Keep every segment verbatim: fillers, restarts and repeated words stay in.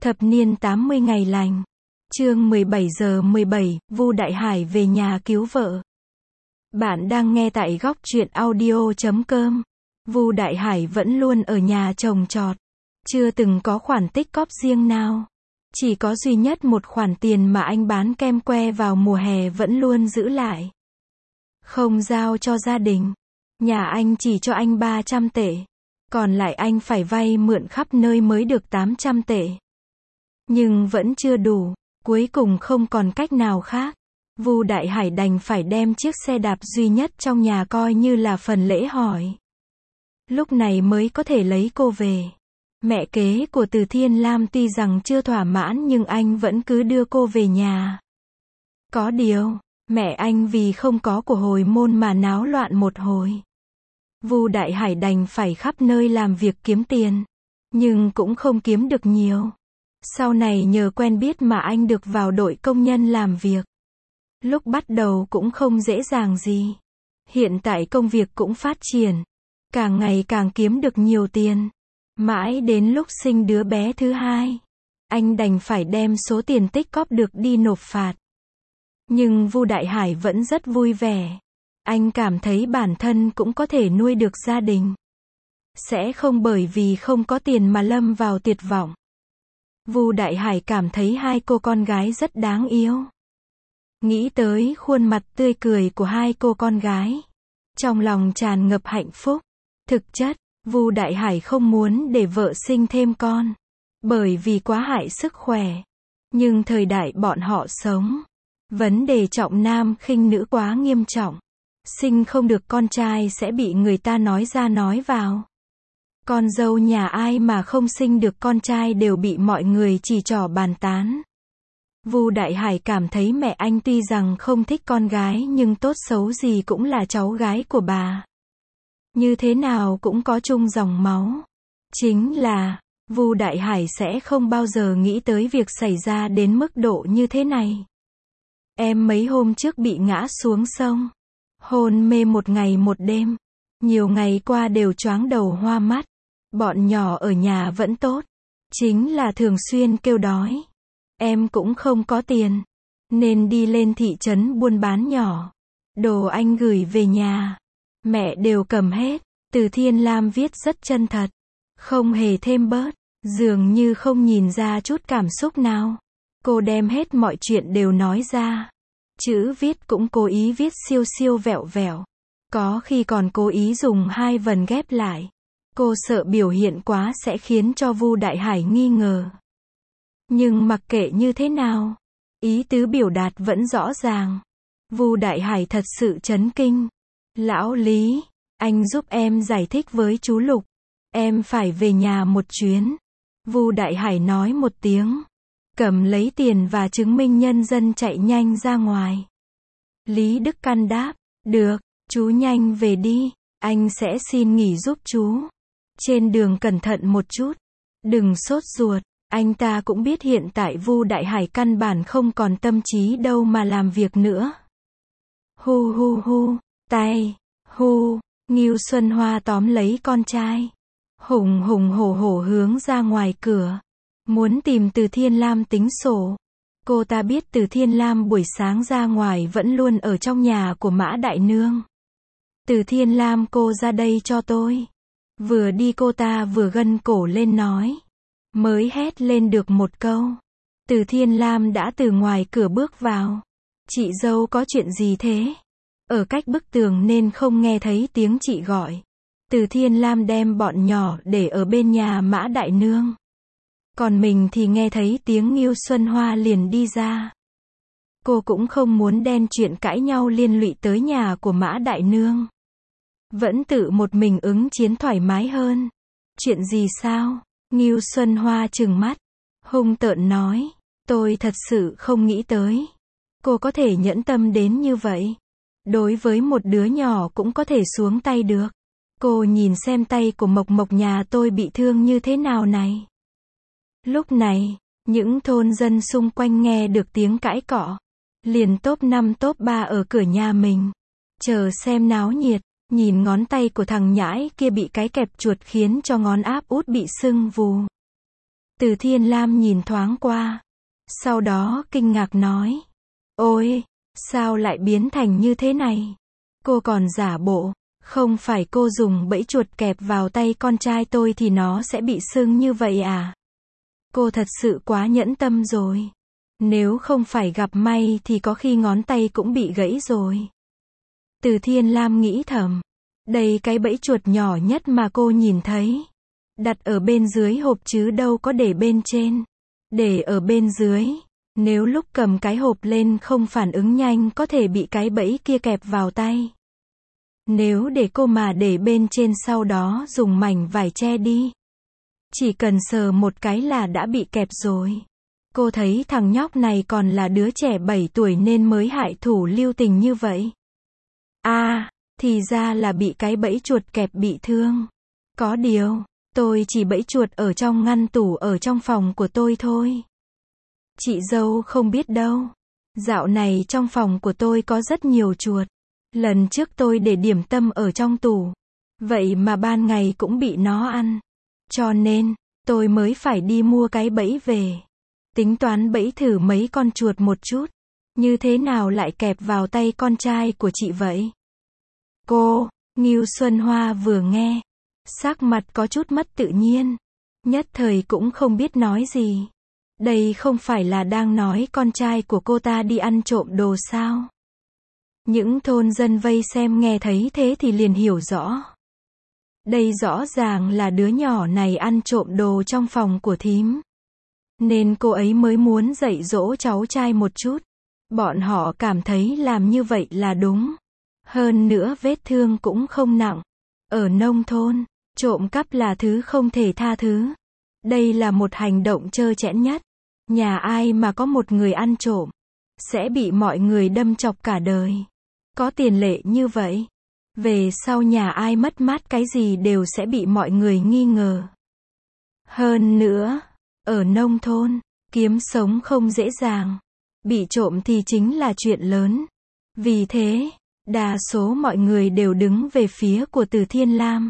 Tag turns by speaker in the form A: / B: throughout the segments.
A: Thập niên tám mươi ngày lành. Chương mười bảy giờ mười bảy, Vu Đại Hải về nhà cứu vợ. Bạn đang nghe tại góc truyện audio chấm com. Vu Đại Hải vẫn luôn ở nhà trồng trọt. Chưa từng có khoản tích cóp riêng nào. Chỉ có duy nhất một khoản tiền mà anh bán kem que vào mùa hè vẫn luôn giữ lại. Không giao cho gia đình. Nhà anh chỉ cho anh ba trăm tệ. Còn lại anh phải vay mượn khắp nơi mới được tám trăm tệ. Nhưng vẫn chưa đủ. Cuối cùng không còn cách nào khác. Vu Đại Hải đành phải đem chiếc xe đạp duy nhất trong nhà coi như là phần lễ hỏi. Lúc này mới có thể lấy cô về. Mẹ kế của Từ Thiên Lam tuy rằng chưa thỏa mãn nhưng anh vẫn cứ đưa cô về nhà. Có điều, mẹ anh vì không có của hồi môn mà náo loạn một hồi. Vu Đại Hải đành phải khắp nơi làm việc kiếm tiền. Nhưng cũng không kiếm được nhiều. Sau này nhờ quen biết mà anh được vào đội công nhân làm việc. Lúc bắt đầu cũng không dễ dàng gì. Hiện tại công việc cũng phát triển. Càng ngày càng kiếm được nhiều tiền. Mãi đến lúc sinh đứa bé thứ hai. Anh đành phải đem số tiền tích cóp được đi nộp phạt. Nhưng Vu Đại Hải vẫn rất vui vẻ. Anh cảm thấy bản thân cũng có thể nuôi được gia đình. Sẽ không bởi vì không có tiền mà lâm vào tuyệt vọng. Vu Đại Hải cảm thấy hai cô con gái rất đáng yêu. Nghĩ tới khuôn mặt tươi cười của hai cô con gái. Trong lòng tràn ngập hạnh phúc. Thực chất, Vu Đại Hải không muốn để vợ sinh thêm con. Bởi vì quá hại sức khỏe. Nhưng thời đại bọn họ sống. Vấn đề trọng nam khinh nữ quá nghiêm trọng. Sinh không được con trai sẽ bị người ta nói ra nói vào. Con dâu nhà ai mà không sinh được con trai đều bị mọi người chỉ trỏ bàn tán. Vu Đại Hải cảm thấy mẹ anh tuy rằng không thích con gái nhưng tốt xấu gì cũng là cháu gái của bà. Như thế nào cũng có chung dòng máu. Chính là, Vu Đại Hải sẽ không bao giờ nghĩ tới việc xảy ra đến mức độ như thế này. Em mấy hôm trước bị ngã xuống sông. Hôn mê một ngày một đêm. Nhiều ngày qua đều choáng đầu hoa mắt. Bọn nhỏ ở nhà vẫn tốt. Chính là thường xuyên kêu đói. Em cũng không có tiền. Nên đi lên thị trấn buôn bán nhỏ. Đồ anh gửi về nhà. Mẹ đều cầm hết. Từ Thiên Lam viết rất chân thật. Không hề thêm bớt. Dường như không nhìn ra chút cảm xúc nào. Cô đem hết mọi chuyện đều nói ra. Chữ viết cũng cố ý viết siêu siêu vẹo vẹo. Có khi còn cố ý dùng hai vần ghép lại. Cô sợ biểu hiện quá sẽ khiến cho Vu Đại Hải nghi ngờ. Nhưng mặc kệ như thế nào, ý tứ biểu đạt vẫn rõ ràng. Vu Đại Hải thật sự chấn kinh. Lão Lý, anh giúp em giải thích với chú Lục. Em phải về nhà một chuyến. Vu Đại Hải nói một tiếng. Cầm lấy tiền và chứng minh nhân dân chạy nhanh ra ngoài. Lý Đức Căn đáp, được, chú nhanh về đi, anh sẽ xin nghỉ giúp chú. Trên đường cẩn thận một chút. Đừng sốt ruột, anh ta cũng biết hiện tại Vu Đại Hải căn bản không còn tâm trí đâu mà làm việc nữa. Hu hu hu, tay, hu, Ngưu Xuân Hoa tóm lấy con trai. Hùng hùng hổ hổ hướng ra ngoài cửa. Muốn tìm Từ Thiên Lam tính sổ. Cô ta biết Từ Thiên Lam buổi sáng ra ngoài vẫn luôn ở trong nhà của Mã Đại Nương. Từ Thiên Lam, cô ra đây cho tôi. Vừa đi cô ta vừa gân cổ lên nói. Mới hét lên được một câu. Từ Thiên Lam đã từ ngoài cửa bước vào. Chị dâu có chuyện gì thế? Ở cách bức tường nên không nghe thấy tiếng chị gọi. Từ Thiên Lam đem bọn nhỏ để ở bên nhà Mã Đại Nương. Còn mình thì nghe thấy tiếng Ngưu Xuân Hoa liền đi ra. Cô cũng không muốn đen chuyện cãi nhau liên lụy tới nhà của Mã Đại Nương. Vẫn tự một mình ứng chiến thoải mái hơn. Chuyện gì sao? Ngưu Xuân Hoa trừng mắt. Hung tợn nói. Tôi thật sự không nghĩ tới. Cô có thể nhẫn tâm đến như vậy. Đối với một đứa nhỏ cũng có thể xuống tay được. Cô nhìn xem tay của Mộc Mộc nhà tôi bị thương như thế nào này. Lúc này, những thôn dân xung quanh nghe được tiếng cãi cọ. Liền top năm top ba ở cửa nhà mình. Chờ xem náo nhiệt. Nhìn ngón tay của thằng nhãi kia bị cái kẹp chuột khiến cho ngón áp út bị sưng vù. Từ Thiên Lam nhìn thoáng qua. Sau đó kinh ngạc nói. Ôi, sao lại biến thành như thế này? Cô còn giả bộ, không phải cô dùng bẫy chuột kẹp vào tay con trai tôi thì nó sẽ bị sưng như vậy à? Cô thật sự quá nhẫn tâm rồi. Nếu không phải gặp may thì có khi ngón tay cũng bị gãy rồi. Từ Thiên Lam nghĩ thầm. Đây cái bẫy chuột nhỏ nhất mà cô nhìn thấy. Đặt ở bên dưới hộp chứ đâu có để bên trên. Để ở bên dưới. Nếu lúc cầm cái hộp lên không phản ứng nhanh có thể bị cái bẫy kia kẹp vào tay. Nếu để cô mà để bên trên sau đó dùng mảnh vải che đi. Chỉ cần sờ một cái là đã bị kẹp rồi. Cô thấy thằng nhóc này còn là đứa trẻ bảy tuổi nên mới hại thủ lưu tình như vậy. À, thì ra là bị cái bẫy chuột kẹp bị thương. Có điều, tôi chỉ bẫy chuột ở trong ngăn tủ ở trong phòng của tôi thôi. Chị dâu không biết đâu. Dạo này trong phòng của tôi có rất nhiều chuột. Lần trước tôi để điểm tâm ở trong tủ. Vậy mà ban ngày cũng bị nó ăn. Cho nên, tôi mới phải đi mua cái bẫy về. Tính toán bẫy thử mấy con chuột một chút. Như thế nào lại kẹp vào tay con trai của chị vậy? Cô, Ngưu Xuân Hoa vừa nghe. Sắc mặt có chút mất tự nhiên. Nhất thời cũng không biết nói gì. Đây không phải là đang nói con trai của cô ta đi ăn trộm đồ sao? Những thôn dân vây xem nghe thấy thế thì liền hiểu rõ. Đây rõ ràng là đứa nhỏ này ăn trộm đồ trong phòng của thím. Nên cô ấy mới muốn dạy dỗ cháu trai một chút. Bọn họ cảm thấy làm như vậy là đúng. Hơn nữa vết thương cũng không nặng. Ở nông thôn, trộm cắp là thứ không thể tha thứ. Đây là một hành động trơ trẽn nhất. Nhà ai mà có một người ăn trộm, sẽ bị mọi người đâm chọc cả đời. Có tiền lệ như vậy. Về sau nhà ai mất mát cái gì đều sẽ bị mọi người nghi ngờ. Hơn nữa, ở nông thôn, kiếm sống không dễ dàng. Bị trộm thì chính là chuyện lớn. Vì thế, đa số mọi người đều đứng về phía của Từ Thiên Lam.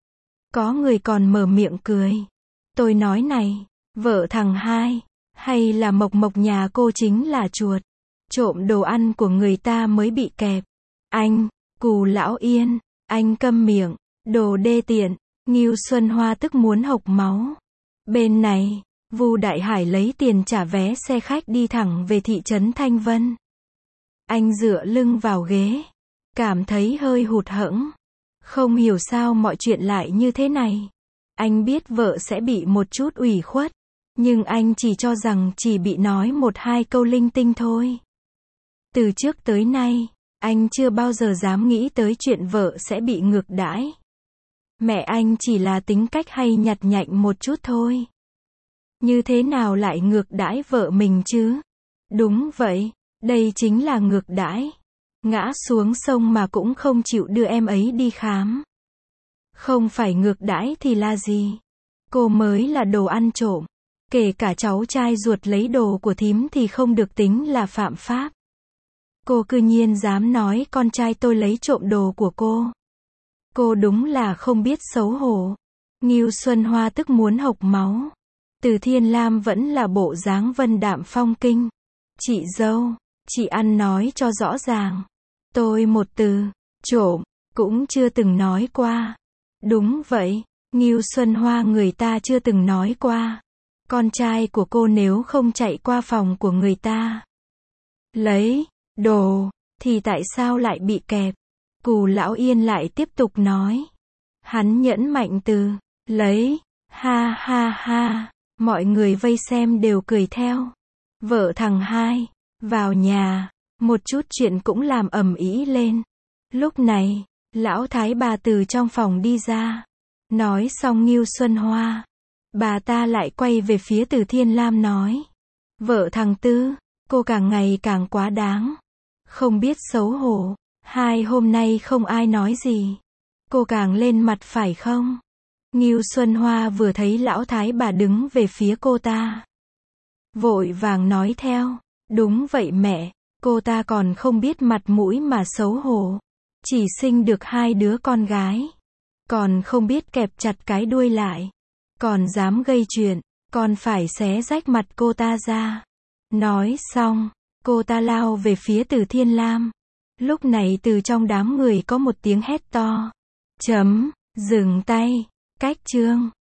A: Có người còn mở miệng cười. Tôi nói này, vợ thằng hai, hay là Mộc Mộc nhà cô chính là chuột. Trộm đồ ăn của người ta mới bị kẹp. Anh, Cù Lão Yên, anh câm miệng, đồ đê tiện. Ngưu Xuân Hoa tức muốn hộc máu. Bên này, Vu Đại Hải lấy tiền trả vé xe khách đi thẳng về thị trấn Thanh Vân. Anh dựa lưng vào ghế, cảm thấy hơi hụt hẫng. Không hiểu sao mọi chuyện lại như thế này. Anh biết vợ sẽ bị một chút ủy khuất, nhưng anh chỉ cho rằng chỉ bị nói một hai câu linh tinh thôi. Từ trước tới nay, anh chưa bao giờ dám nghĩ tới chuyện vợ sẽ bị ngược đãi. Mẹ anh chỉ là tính cách hay nhặt nhạnh một chút thôi. Như thế nào lại ngược đãi vợ mình chứ? Đúng vậy, đây chính là ngược đãi. Ngã xuống sông mà cũng không chịu đưa em ấy đi khám. Không phải ngược đãi thì là gì? Cô mới là đồ ăn trộm. Kể cả cháu trai ruột lấy đồ của thím thì không được tính là phạm pháp. Cô cư nhiên dám nói con trai tôi lấy trộm đồ của cô. Cô đúng là không biết xấu hổ. Ngưu Xuân Hoa tức muốn hộc máu. Từ Thiên Lam vẫn là bộ dáng vân đạm phong kinh. Chị dâu, chị ăn nói cho rõ ràng. Tôi một từ, trộm, cũng chưa từng nói qua. Đúng vậy, Ngưu Xuân Hoa người ta chưa từng nói qua. Con trai của cô nếu không chạy qua phòng của người ta lấy đồ, thì tại sao lại bị kẹp? Cù Lão Yên lại tiếp tục nói. Hắn nhẫn mạnh từ, lấy, ha ha ha, mọi người vây xem đều cười theo. Vợ thằng hai, vào nhà, một chút chuyện cũng làm ầm ĩ lên. Lúc này, lão thái bà từ trong phòng đi ra. Nói xong Ngưu Xuân Hoa, bà ta lại quay về phía Từ Thiên Lam nói. Vợ thằng Tư, cô càng ngày càng quá đáng. Không biết xấu hổ. Hai hôm nay không ai nói gì. Cô càng lên mặt phải không? Ngưu Xuân Hoa vừa thấy lão thái bà đứng về phía cô ta, vội vàng nói theo. Đúng vậy mẹ, cô ta còn không biết mặt mũi mà xấu hổ. Chỉ sinh được hai đứa con gái. Còn không biết kẹp chặt cái đuôi lại. Còn dám gây chuyện. Con phải xé rách mặt cô ta ra. Nói xong, cô ta lao về phía Từ Thiên Lam. Lúc này từ trong đám người có một tiếng hét to. Chấm, dừng tay. Cách chương